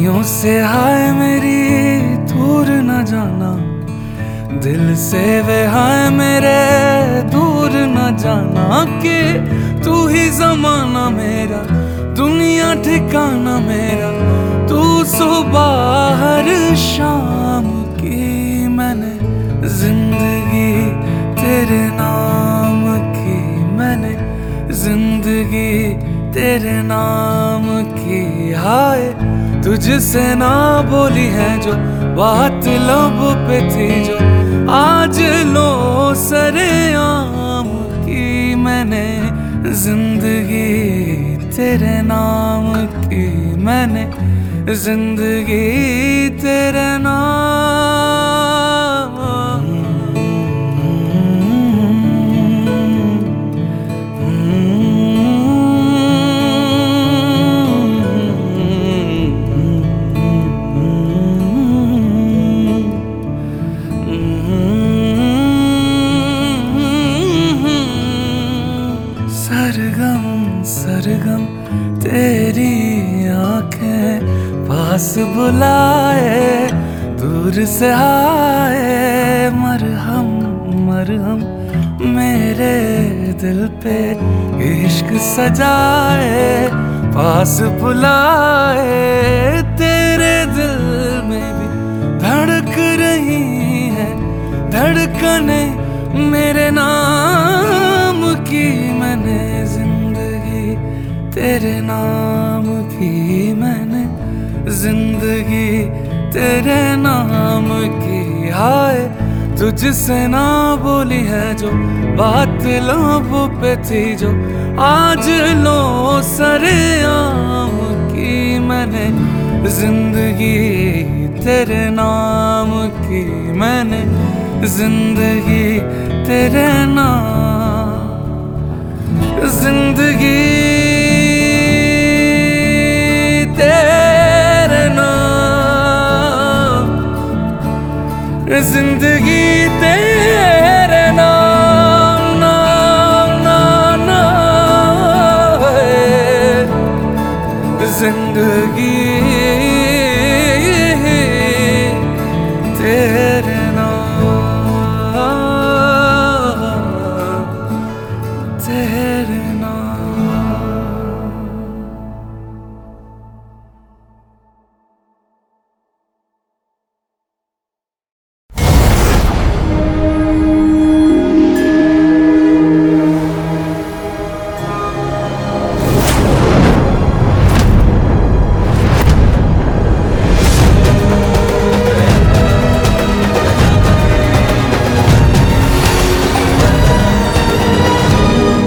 अखियों से हाय मेरी दूर न जाना, दिल से वे हाय मेरे दूर न जाना। कि तू ही जमाना मेरा, दुनिया ठिकाना मेरा, तू सुबह हर शाम की। मैंने जिंदगी तेरे नाम की, मैंने जिंदगी तेरे नाम की। हाय तुझसे ना बोली है जो बात लब पे थी, जो आज लो सरेआम की। मैंने जिंदगी तेरे नाम की, मैंने जिंदगी तेरे नाम। सरगम सरगम तेरी आंखें पास बुलाए, दूर से आए। मरहम मरहम मेरे दिल पे इश्क सजाए, पास बुलाए। तेरे दिल में भी धड़क रही है धड़कने मेरे नाम की। मैंने जिंदगी तेरे नाम की, मैंने जिंदगी तेरे नाम की। हाय तुझसे ना बोली है जो बात लबों पे थी, जो आज लो सरेआम की। मैंने जिंदगी तेरे नाम की, मैंने जिंदगी तेरे नाम। जिंदगी तेरे नाम, जिंदगी तेरे नाम, नाम नाम नाम है जिंदगी।